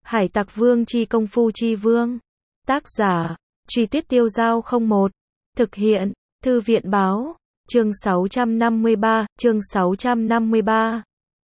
Hải Tặc Vương chi công phu chi vương. Tác giả, Truy Tuyết Tiêu Dao 01. Thực hiện, Thư viện báo. Chương 653, chương 653.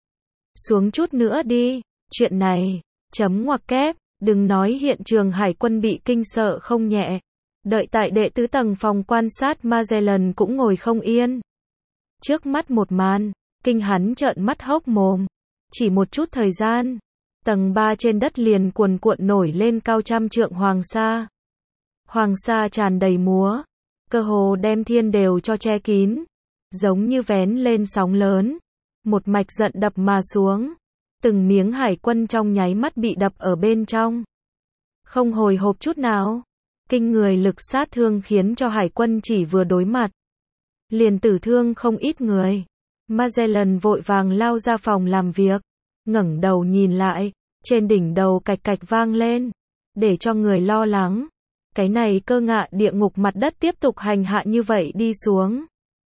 Xuống chút nữa đi, chuyện này, chấm ngoặc kép, đừng nói hiện trường hải quân bị kinh sợ không nhẹ. Đợi tại đệ tứ tầng phòng quan sát Magellan cũng ngồi không yên. Trước mắt một màn, kinh hắn trợn mắt hốc mồm. Chỉ một chút thời gian, tầng 3 trên đất liền cuồn cuộn nổi lên cao trăm trượng hoàng sa. Hoàng sa tràn đầy múa, cơ hồ đem thiên đều cho che kín, giống như vén lên sóng lớn, một mạch giận đập mà xuống. Từng miếng hải quân trong nháy mắt bị đập ở bên trong. Không hồi hộp chút nào. Kinh người lực sát thương khiến cho hải quân chỉ vừa đối mặt liền tử thương không ít người. Magellan vội vàng lao ra phòng làm việc, ngẩng đầu nhìn lại, trên đỉnh đầu cạch cạch vang lên, để cho người lo lắng. Cái này cơ ngạ địa ngục mặt đất tiếp tục hành hạ như vậy đi xuống,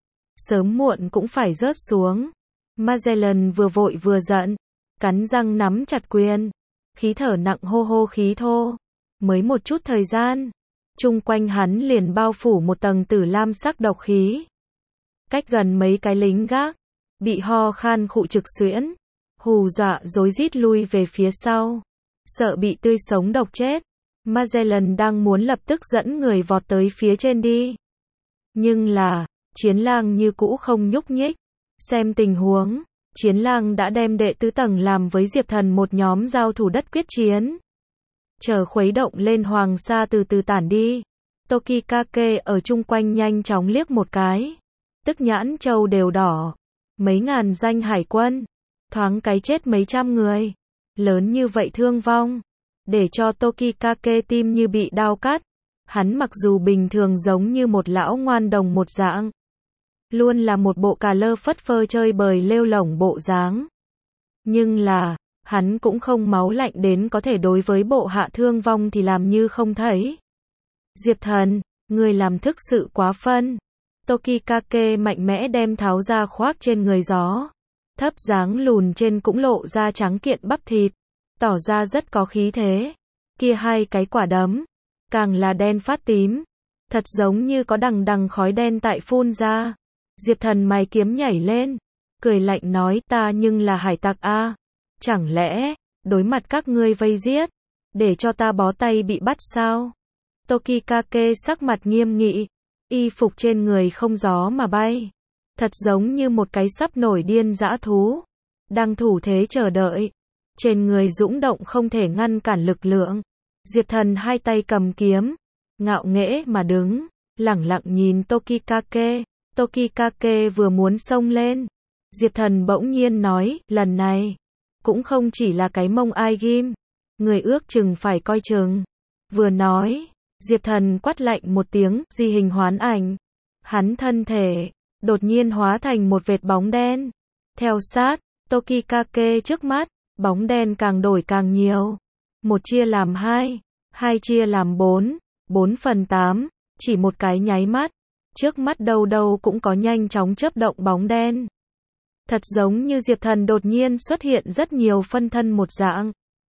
sớm muộn cũng phải rớt xuống. Magellan vừa vội vừa giận, cắn răng nắm chặt quyền, khí thở nặng hô hô khí thô. Mới một chút thời gian, chung quanh hắn liền bao phủ một tầng tử lam sắc độc khí. Cách gần mấy cái lính gác, bị ho khan khụ trực xuyễn, hù dọa rối rít lui về phía sau, sợ bị tươi sống độc chết. Magellan đang muốn lập tức dẫn người vọt tới phía trên đi. Nhưng là, Chiến Lang như cũ không nhúc nhích. Xem tình huống, Chiến Lang đã đem đệ tứ tầng làm với Diệp Thần một nhóm giao thủ đất quyết chiến. Chờ khuấy động lên hoàng sa từ từ tản đi. Tokikake ở chung quanh nhanh chóng liếc một cái. Tức nhãn châu đều đỏ. Mấy ngàn danh hải quân. Thoáng cái chết mấy trăm người. Lớn như vậy thương vong. Để cho Tokikake tim như bị đao cắt. Hắn mặc dù bình thường giống như một lão ngoan đồng một dạng. Luôn là một bộ cà lơ phất phơ chơi bời lêu lổng bộ dáng. Nhưng là, hắn cũng không máu lạnh đến có thể đối với bộ hạ thương vong thì làm như không thấy. Diệp Thần, người làm thức sự quá phân. Tokikake mạnh mẽ đem tháo ra khoác trên người gió. Thấp dáng lùn trên cũng lộ ra trắng kiện bắp thịt, tỏ ra rất có khí thế. Kia hai cái quả đấm, càng là đen phát tím, thật giống như có đằng đằng khói đen tại phun ra. Diệp Thần mày kiếm nhảy lên, cười lạnh nói ta nhưng là hải tặc a, chẳng lẽ, đối mặt các ngươi vây giết, để cho ta bó tay bị bắt sao? Tokikake sắc mặt nghiêm nghị, y phục trên người không gió mà bay, thật giống như một cái sắp nổi điên dã thú, đang thủ thế chờ đợi. Trên người dũng động không thể ngăn cản lực lượng. Diệp Thần hai tay cầm kiếm, ngạo nghễ mà đứng, lẳng lặng nhìn Tokikake. Tokikake vừa muốn xông lên, Diệp Thần bỗng nhiên nói, lần này, cũng không chỉ là cái mông ai ghim, người ước chừng phải coi chừng. Vừa nói, Diệp Thần quát lạnh một tiếng, di hình hoán ảnh. Hắn thân thể, đột nhiên hóa thành một vệt bóng đen. Theo sát, Tokikake trước mắt, bóng đen càng đổi càng nhiều. Một chia làm hai, hai chia làm bốn, 4/8, chỉ một cái nháy mắt. Trước mắt đâu đâu cũng có nhanh chóng chớp động bóng đen. Thật giống như Diệp Thần đột nhiên xuất hiện rất nhiều phân thân một dạng.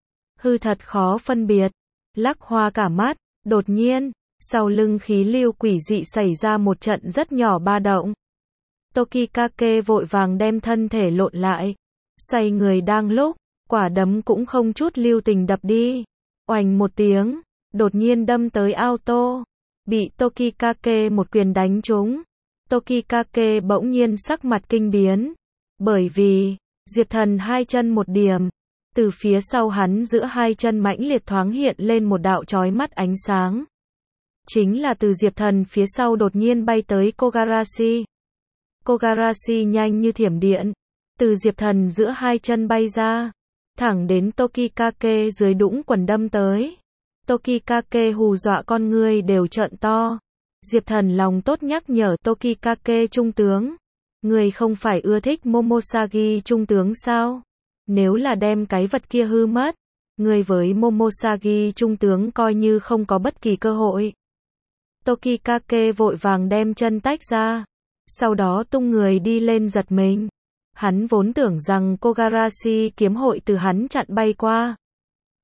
Hư thật khó phân biệt. Lắc hoa cả mắt, đột nhiên, sau lưng khí lưu quỷ dị xảy ra một trận rất nhỏ ba động. Tokikake vội vàng đem thân thể lộn lại. Xoay người đang lúc, quả đấm cũng không chút lưu tình đập đi. Oành một tiếng, đột nhiên đâm tới auto. Bị Tokikake một quyền đánh trúng. Tokikake bỗng nhiên sắc mặt kinh biến. Bởi vì, Diệp Thần hai chân một điểm. Từ phía sau hắn giữa hai chân mãnh liệt thoáng hiện lên một đạo chói mắt ánh sáng. Chính là từ Diệp Thần phía sau đột nhiên bay tới Kogarashi. Kogarashi nhanh như thiểm điện. Từ Diệp Thần giữa hai chân bay ra. Thẳng đến Tokikake dưới đũng quần đâm tới. Tokikake hù dọa con ngươi đều trợn to. Diệp Thần lòng tốt nhắc nhở Tokikake trung tướng. Người không phải ưa thích Momosagi trung tướng sao? Nếu là đem cái vật kia hư mất, người với Momosagi trung tướng coi như không có bất kỳ cơ hội. Tokikake vội vàng đem chân tách ra. Sau đó tung người đi lên giật mình. Hắn vốn tưởng rằng Kogarashi kiếm hội từ hắn chặn bay qua.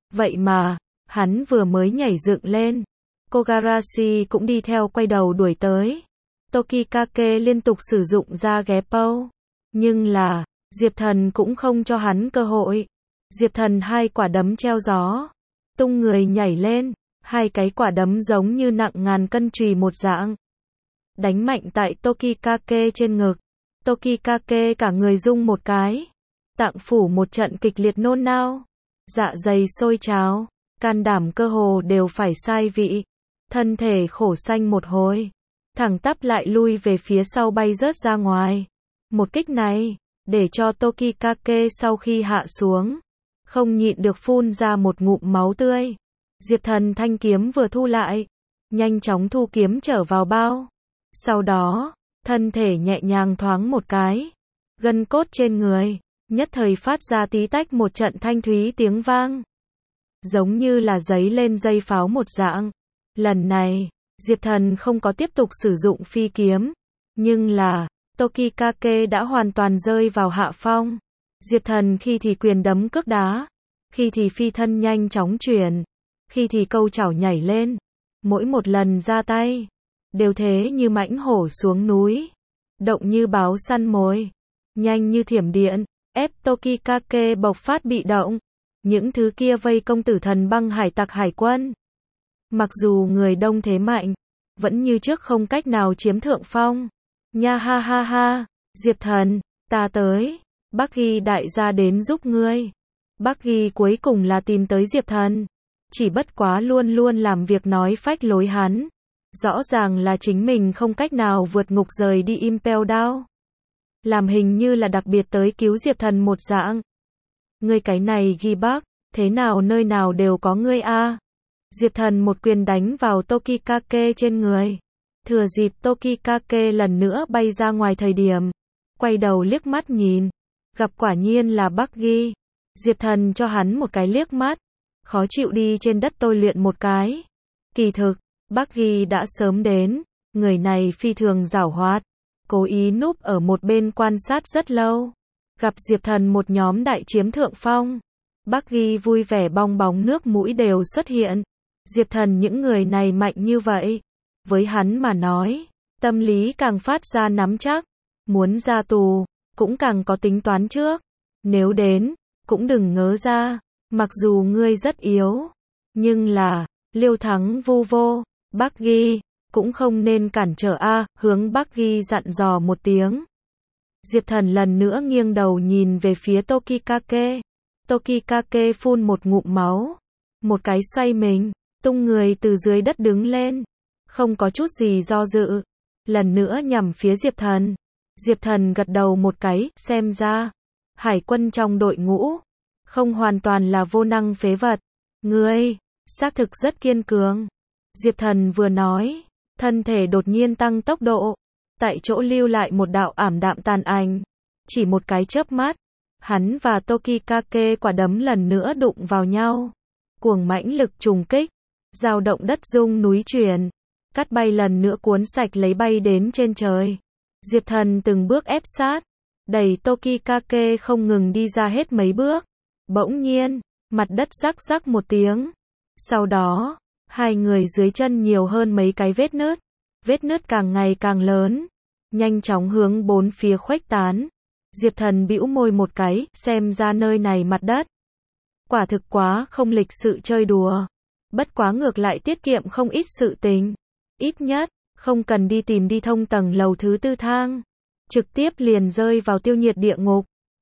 Vậy mà, hắn vừa mới nhảy dựng lên, Kogarashi cũng đi theo quay đầu đuổi tới. Tokikake liên tục sử dụng ra Geppo, nhưng là, Diệp Thần cũng không cho hắn cơ hội. Diệp Thần hai quả đấm treo gió, tung người nhảy lên, hai cái quả đấm giống như nặng ngàn cân chùy một dạng. Đánh mạnh tại Tokikake trên ngực. Tokikake cả người rung một cái. Tạng phủ một trận kịch liệt nôn nao. Dạ dày sôi trào, can đảm cơ hồ đều phải sai vị. Thân thể khổ xanh một hồi, thẳng tắp lại lui về phía sau bay rớt ra ngoài. Một kích này, để cho Tokikake sau khi hạ xuống, không nhịn được phun ra một ngụm máu tươi. Diệp Thần thanh kiếm vừa thu lại, nhanh chóng thu kiếm trở vào bao. Sau đó, thân thể nhẹ nhàng thoáng một cái, gân cốt trên người, nhất thời phát ra tí tách một trận thanh thúy tiếng vang. Giống như là giấy lên dây pháo một dạng. Lần này, Diệp Thần không có tiếp tục sử dụng phi kiếm, nhưng là, Tokikake đã hoàn toàn rơi vào hạ phong. Diệp Thần khi thì quyền đấm cước đá, khi thì phi thân nhanh chóng chuyển, khi thì câu chảo nhảy lên. Mỗi một lần ra tay, đều thế như mãnh hổ xuống núi, động như báo săn mồi, nhanh như thiểm điện, ép Tokikake bộc phát bị động. Những thứ kia vây công Tử Thần Băng hải tặc hải quân. Mặc dù người đông thế mạnh, vẫn như trước không cách nào chiếm thượng phong. Nha ha ha ha, Diệp Thần, ta tới, Buggy đại gia đến giúp ngươi. Buggy cuối cùng là tìm tới Diệp Thần, chỉ bất quá luôn luôn làm việc nói phách lối hắn. Rõ ràng là chính mình không cách nào vượt ngục rời đi Impel Down. Làm hình như là đặc biệt tới cứu Diệp Thần một dạng. Ngươi cái này ghi bác, thế nào nơi nào đều có ngươi a. Diệp Thần một quyền đánh vào Tokikake trên người. Thừa dịp Tokikake lần nữa bay ra ngoài thời điểm, quay đầu liếc mắt nhìn, gặp quả nhiên là Buggy. Diệp Thần cho hắn một cái liếc mắt, khó chịu đi trên đất tôi luyện một cái. Kỳ thực, Buggy đã sớm đến, người này phi thường giảo hoạt, cố ý núp ở một bên quan sát rất lâu. Gặp Diệp Thần một nhóm đại chiếm thượng phong, Buggy vui vẻ bong bóng nước mũi đều xuất hiện. Diệp Thần những người này mạnh như vậy, với hắn mà nói, tâm lý càng phát ra nắm chắc, muốn ra tù, cũng càng có tính toán trước. Nếu đến, cũng đừng ngớ ra, mặc dù ngươi rất yếu, nhưng là, liêu thắng vu vô, Buggy, cũng không nên cản trở a. Hướng Buggy dặn dò một tiếng. Diệp Thần lần nữa nghiêng đầu nhìn về phía Tokikake. Tokikake phun một ngụm máu, một cái xoay mình, tung người từ dưới đất đứng lên, không có chút gì do dự, lần nữa nhằm phía Diệp Thần. Diệp Thần gật đầu một cái, xem ra, hải quân trong đội ngũ, không hoàn toàn là vô năng phế vật. Ngươi, xác thực rất kiên cường. Diệp Thần vừa nói, thân thể đột nhiên tăng tốc độ, tại chỗ lưu lại một đạo ảm đạm tàn ảnh. Chỉ một cái chớp mắt, hắn và Tokikake quả đấm lần nữa đụng vào nhau. Cuồng mãnh lực trùng kích, dao động đất rung núi chuyển, cắt bay lần nữa cuốn sạch lấy bay đến trên trời. Diệp Thần từng bước ép sát, đẩy Tokikake không ngừng đi ra hết mấy bước. Bỗng nhiên, mặt đất rắc rắc một tiếng. Sau đó, hai người dưới chân nhiều hơn mấy cái vết nứt. Vết nứt càng ngày càng lớn, nhanh chóng hướng bốn phía khuếch tán. Diệp Thần bĩu môi một cái, xem ra nơi này mặt đất quả thực quá không lịch sự chơi đùa. Bất quá ngược lại tiết kiệm không ít sự tình. Ít nhất, không cần đi tìm đi thông tầng lầu thứ 4 thang. Trực tiếp liền rơi vào tiêu nhiệt địa ngục.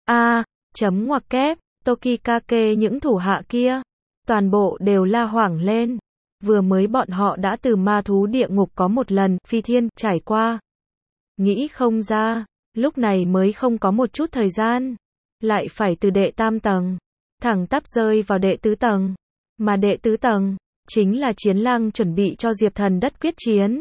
Chấm ngoặc kép, Tokikake những thủ hạ kia, toàn bộ đều la hoảng lên. Vừa mới bọn họ đã từ ma thú địa ngục có một lần, phi thiên, trải qua. Nghĩ không ra, lúc này mới không có một chút thời gian. Lại phải từ đệ 3 tầng, thẳng tắp rơi vào đệ 4 tầng. Mà đệ 4 tầng, chính là chiến lang chuẩn bị cho Diệp Thần đất quyết chiến.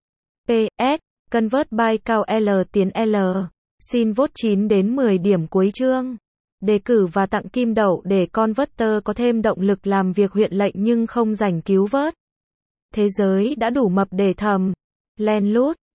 PS, convert by cao L tiến L. Xin vote 9 đến 10 điểm cuối chương. Đề cử và tặng kim đậu để Converter có thêm động lực làm việc huyện lệnh nhưng không rảnh cứu vớt. Thế giới đã đủ mập để thầm. Len lút.